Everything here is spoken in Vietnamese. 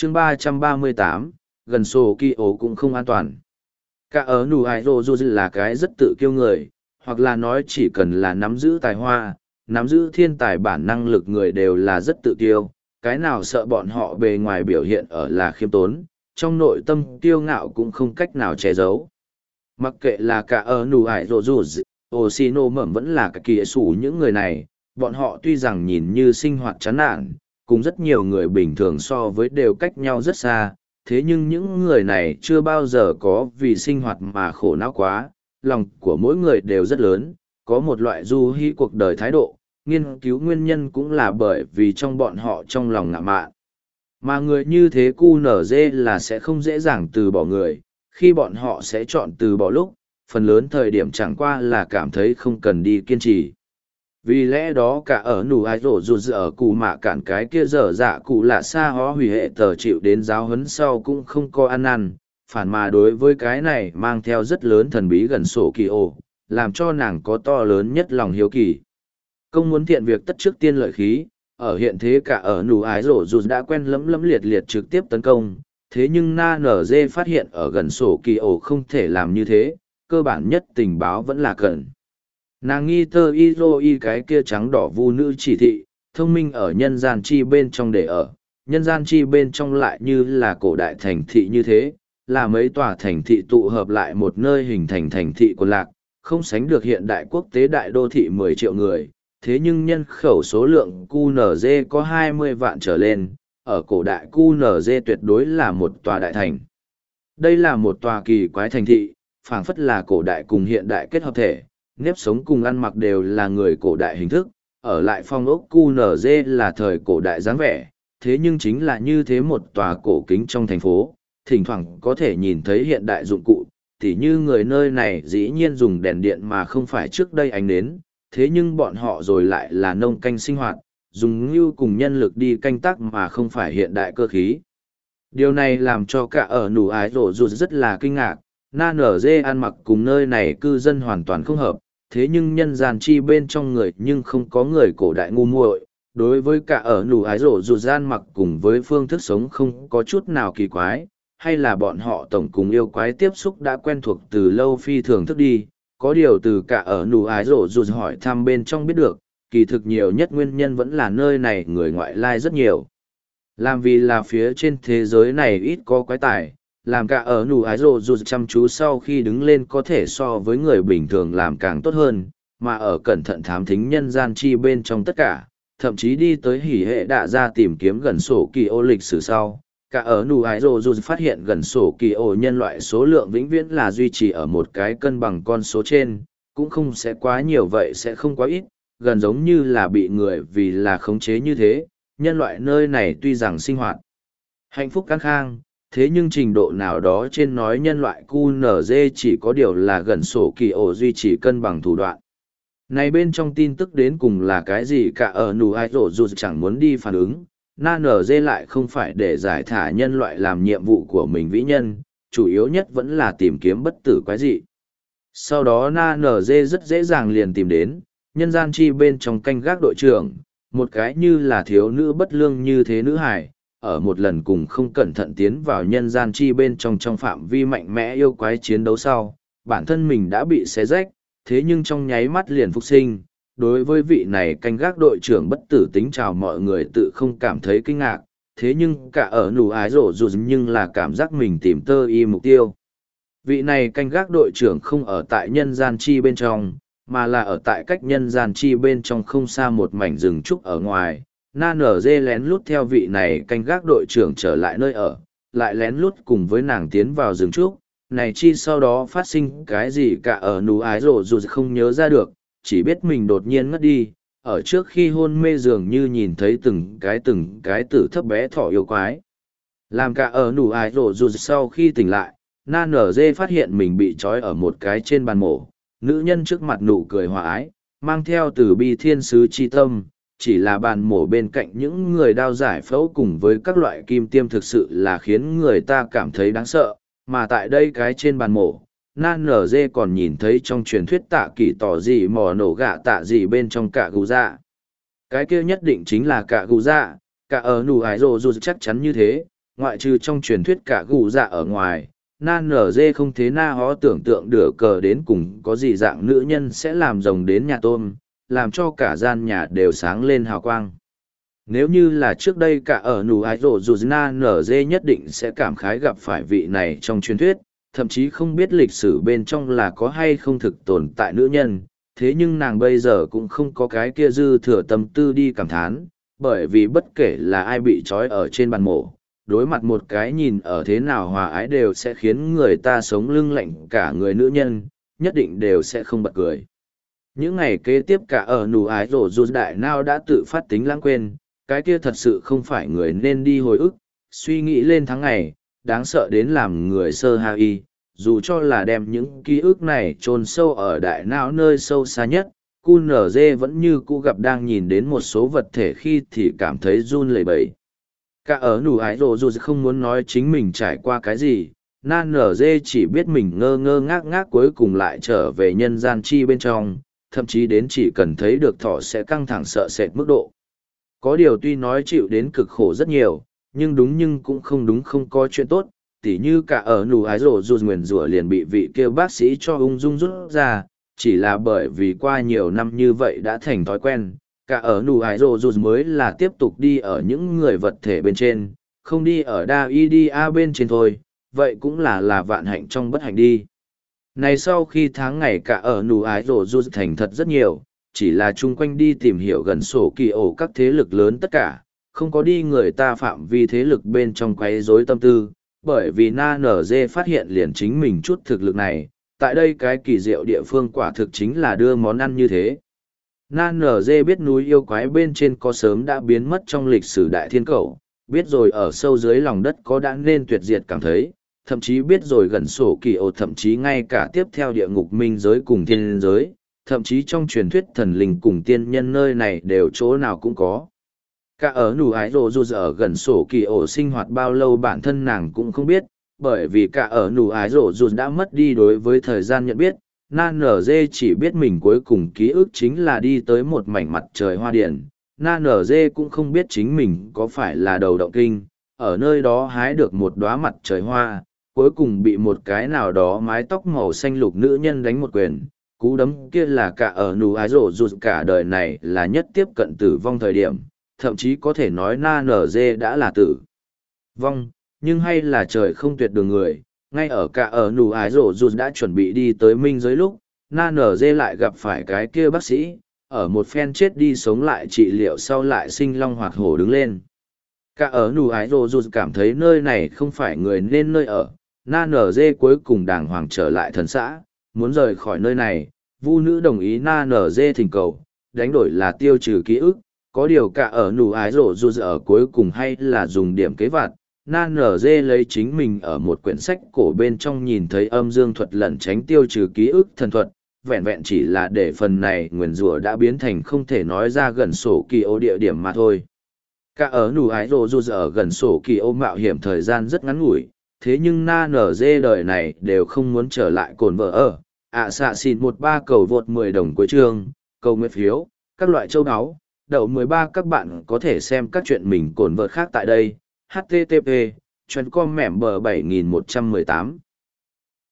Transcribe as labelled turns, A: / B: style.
A: chương 338, gần sổ kỳ ổ cũng không an toàn. Cả ở nụ ải rồ dù là cái rất tự kiêu người, hoặc là nói chỉ cần là nắm giữ tài hoa, nắm giữ thiên tài bản năng lực người đều là rất tự kiêu, cái nào sợ bọn họ bề ngoài biểu hiện ở là khiêm tốn, trong nội tâm kiêu ngạo cũng không cách nào che giấu. Mặc kệ là cả ở nụ ải rồ dù, Oshino mẩm vẫn là cái kỳ sủ những người này, bọn họ tuy rằng nhìn như sinh hoạt chán nản, cùng rất nhiều người bình thường so với đều cách nhau rất xa, thế nhưng những người này chưa bao giờ có vì sinh hoạt mà khổ não quá, lòng của mỗi người đều rất lớn, có một loại du hí cuộc đời thái độ, nghiên cứu nguyên nhân cũng là bởi vì trong bọn họ trong lòng ngạ mạn. Mà người như thế QNZ là sẽ không dễ dàng từ bỏ người, khi bọn họ sẽ chọn từ bỏ lúc, phần lớn thời điểm chẳng qua là cảm thấy không cần đi kiên trì. Vì lẽ đó cả ở nụ ai rổ rụt ở cụ mạ cản cái kia dở dạ cụ lạ xa hó hủy hệ tờ chịu đến giáo huấn sau cũng không có ăn năn, phản mà đối với cái này mang theo rất lớn thần bí gần sổ kỳ ổ, làm cho nàng có to lớn nhất lòng hiếu kỳ. Công muốn thiện việc tất trước tiên lợi khí, ở hiện thế cả ở nụ ái rổ rụt đã quen lấm lấm liệt liệt trực tiếp tấn công, thế nhưng Na NG phát hiện ở gần sổ kỳ ổ không thể làm như thế, cơ bản nhất tình báo vẫn là cần. Nàng nghi tơ y cái kia trắng đỏ vu nữ chỉ thị, thông minh ở nhân gian chi bên trong để ở, nhân gian chi bên trong lại như là cổ đại thành thị như thế, là mấy tòa thành thị tụ hợp lại một nơi hình thành thành thị của lạc, không sánh được hiện đại quốc tế đại đô thị 10 triệu người, thế nhưng nhân khẩu số lượng QNZ có 20 vạn trở lên, ở cổ đại QNZ tuyệt đối là một tòa đại thành. Đây là một tòa kỳ quái thành thị, phảng phất là cổ đại cùng hiện đại kết hợp thể, nếp sống cùng ăn mặc đều là người cổ đại hình thức, ở lại phong ốc QNZ là thời cổ đại dáng vẻ, thế nhưng chính là như thế một tòa cổ kính trong thành phố, thỉnh thoảng có thể nhìn thấy hiện đại dụng cụ, tỉ như người nơi này dĩ nhiên dùng đèn điện mà không phải trước đây ánh nến, thế nhưng bọn họ rồi lại là nông canh sinh hoạt, dùng như cùng nhân lực đi canh tác mà không phải hiện đại cơ khí. Điều này làm cho cả ở nụ ái rổ rụt rất là kinh ngạc, Na nở dê ăn mặc cùng nơi này cư dân hoàn toàn không hợp, thế nhưng nhân gian chi bên trong người nhưng không có người cổ đại ngu muội. Đối với cả ở nụ ái rổ rụt gian mặc cùng với phương thức sống không có chút nào kỳ quái, hay là bọn họ tổng cùng yêu quái tiếp xúc đã quen thuộc từ lâu phi thường thức đi, có điều từ cả ở nụ ái rổ rụt hỏi thăm bên trong biết được, kỳ thực nhiều nhất nguyên nhân vẫn là nơi này người ngoại lai rất nhiều. Làm vì là phía trên thế giới này ít có quái tài, làm cả ở nụ ái rổ rụt chăm chú sau khi đứng lên có thể so với người bình thường làm càng tốt hơn, mà ở cẩn thận thám thính nhân gian chi bên trong tất cả, thậm chí đi tới hỉ hệ đạ ra tìm kiếm gần sổ kỳ ô lịch sử sau. Cả ở nụ ái rổ rụt phát hiện gần sổ kỳ ô nhân loại số lượng vĩnh viễn là duy trì ở một cái cân bằng con số trên, cũng không sẽ quá nhiều vậy sẽ không quá ít, gần giống như là bị người vì là khống chế như thế, nhân loại nơi này tuy rằng sinh hoạt hạnh phúc căng khang, thế nhưng trình độ nào đó trên nói nhân loại QNZ chỉ có điều là gần sổ kỳ ổ duy trì cân bằng thủ đoạn. Này bên trong tin tức đến cùng là cái gì cả ở nụ ai rổ dù chẳng muốn đi phản ứng, Na NG lại không phải để giải thả nhân loại làm nhiệm vụ của mình vĩ nhân, chủ yếu nhất vẫn là tìm kiếm bất tử quái dị. Sau đó Na NG rất dễ dàng liền tìm đến, nhân gian chi bên trong canh gác đội trưởng, một cái như là thiếu nữ bất lương như thế nữ hải, ở một lần cùng không cẩn thận tiến vào nhân gian chi bên trong phạm vi mạnh mẽ yêu quái chiến đấu sau, bản thân mình đã bị xé rách, thế nhưng trong nháy mắt liền phục sinh. Đối với vị này canh gác đội trưởng bất tử tính chào mọi người tự không cảm thấy kinh ngạc, thế nhưng cả ở nụ ái rổ rụt nhưng là cảm giác mình tìm tơ y mục tiêu. Vị này canh gác đội trưởng không ở tại nhân gian chi bên trong, mà là ở tại cách nhân gian chi bên trong không xa một mảnh rừng trúc ở ngoài. Na nở dê lén lút theo vị này canh gác đội trưởng trở lại nơi ở, lại lén lút cùng với nàng tiến vào rừng trúc, này chi sau đó phát sinh cái gì cả ở nụ ái rổ rụt không nhớ ra được, chỉ biết mình đột nhiên ngất đi, ở trước khi hôn mê dường như nhìn thấy từng cái tử thấp bé thỏ yêu quái. Làm cả ở nụ ái rổ rụt sau khi tỉnh lại, Na nở dê phát hiện mình bị trói ở một cái trên bàn mổ, nữ nhân trước mặt nụ cười hòa ái, mang theo từ bi thiên sứ chi tâm, chỉ là bàn mổ bên cạnh những người đao giải phẫu cùng với các loại kim tiêm thực sự là khiến người ta cảm thấy đáng sợ, mà tại đây cái trên bàn mổ, Na nở dê còn nhìn thấy trong truyền thuyết tạ kỳ tỏ gì mò nổ gạ tạ gì bên trong cả gù dạ. Cái kia nhất định chính là cả gù dạ, cả ở nụ ái rồ dù chắc chắn như thế, ngoại trừ trong truyền thuyết cả gù dạ ở ngoài, nan nở dê không thế na hó tưởng tượng được cờ đến cùng có gì dạng nữ nhân sẽ làm rồng đến nhà tôm, làm cho cả gian nhà đều sáng lên hào quang. Nếu như là trước đây cả ở nụ ái rổ dù na nở dê nhất định sẽ cảm khái gặp phải vị này trong truyền thuyết, thậm chí không biết lịch sử bên trong là có hay không thực tồn tại nữ nhân, thế nhưng nàng bây giờ cũng không có cái kia dư thừa tâm tư đi cảm thán, bởi vì bất kể là ai bị trói ở trên bàn mổ, đối mặt một cái nhìn ở thế nào hòa ái đều sẽ khiến người ta sống lưng lạnh cả người nữ nhân, nhất định đều sẽ không bật cười. Những ngày kế tiếp cả ở nụ ái rổ dù đại nào đã tự phát tính lãng quên, cái kia thật sự không phải người nên đi hồi ức, suy nghĩ lên tháng ngày, đáng sợ đến làm người sơ ha y, dù cho là đem những ký ức này chôn sâu ở đại não nơi sâu xa nhất, QNZ vẫn như cũ gặp đang nhìn đến một số vật thể khi thì cảm thấy run lẩy bẩy. Cả ở nụ ái rồ dù không muốn nói chính mình trải qua cái gì, nan nở dê chỉ biết mình ngơ ngơ ngác ngác cuối cùng lại trở về nhân gian chi bên trong, thậm chí đến chỉ cần thấy được thỏ sẽ căng thẳng sợ sệt mức độ. Có điều tuy nói chịu đến cực khổ rất nhiều, nhưng cũng không đúng không có chuyện tốt, tỉ như cả ở nụ ái rồ dù nguyền rủa liền bị vị kêu bác sĩ cho ung dung rút ra, chỉ là bởi vì qua nhiều năm như vậy đã thành thói quen, cả ở nụ ái rồ dù mới là tiếp tục đi ở những người vật thể bên trên, không đi ở đa y đi a bên trên thôi, vậy cũng là vạn hạnh trong bất hạnh đi. Này sau khi tháng ngày cả ở nụ ái rồ dù thành thật rất nhiều, chỉ là chung quanh đi tìm hiểu gần sổ kỳ ổ các thế lực lớn tất cả, không có đi người ta phạm vi thế lực bên trong quấy rối tâm tư, bởi vì na nở dê phát hiện liền chính mình chút thực lực này, tại đây cái kỳ diệu địa phương quả thực chính là đưa món ăn như thế. Na nở dê biết núi yêu quái bên trên có sớm đã biến mất trong lịch sử đại thiên cầu, biết rồi ở sâu dưới lòng đất có đã nên tuyệt diệt cảm thấy, thậm chí biết rồi gần sổ kỳ ổ thậm chí ngay cả tiếp theo địa ngục minh giới cùng thiên giới, thậm chí trong truyền thuyết thần linh cùng tiên nhân nơi này đều chỗ nào cũng có. Cả ở nụ ái rồ dù ở gần sổ kỳ ổ sinh hoạt bao lâu bản thân nàng cũng không biết, bởi vì cả ở nụ ái rồ dù đã mất đi đối với thời gian nhận biết, nan nở dê chỉ biết mình cuối cùng ký ức chính là đi tới một mảnh mặt trời hoa điển. Nan nở dê cũng không biết chính mình có phải là đầu động kinh, ở nơi đó hái được một đóa mặt trời hoa, cuối cùng bị một cái nào đó mái tóc màu xanh lục nữ nhân đánh một quyền. Cú đấm kia là cả ở nụ ái rồ dù cả đời này là nhất tiếp cận tử vong thời điểm, thậm chí có thể nói na nở dê đã là tử vong, nhưng hay là trời không tuyệt đường người, ngay ở cả ở nụ ái rổ dù đã chuẩn bị đi tới minh giới lúc, na nở dê lại gặp phải cái kia bác sĩ, ở một phen chết đi sống lại trị liệu sau lại sinh long hoạt hổ đứng lên. Cả ở nụ ái rổ dù cảm thấy nơi này không phải người nên nơi ở, na nở dê cuối cùng đàng hoàng trở lại thần xã, muốn rời khỏi nơi này, vu nữ đồng ý na nở dê thỉnh cầu, đánh đổi là tiêu trừ ký ức. Có điều cả ở nụ ái rổ dù ở cuối cùng hay là dùng điểm kế vặt, nan nở dê lấy chính mình ở một quyển sách cổ bên trong nhìn thấy âm dương thuật lẩn tránh tiêu trừ ký ức thần thuật, vẹn vẹn chỉ là để phần này nguyền rủa đã biến thành không thể nói ra gần sổ kỳ ô địa điểm mà thôi. Cả ở nụ ái rổ dù ở gần sổ kỳ ô mạo hiểm thời gian rất ngắn ngủi, thế nhưng na nở dê đời này đều không muốn trở lại cồn vợ ở, xạ xịn 13 cầu vượt 10 đồng cuối chương, cầu nguyện phiếu, các loại châu áo. Đậu 13 các bạn có thể xem các chuyện mình cồn vợt khác tại đây. http://com mẻm bờ 7118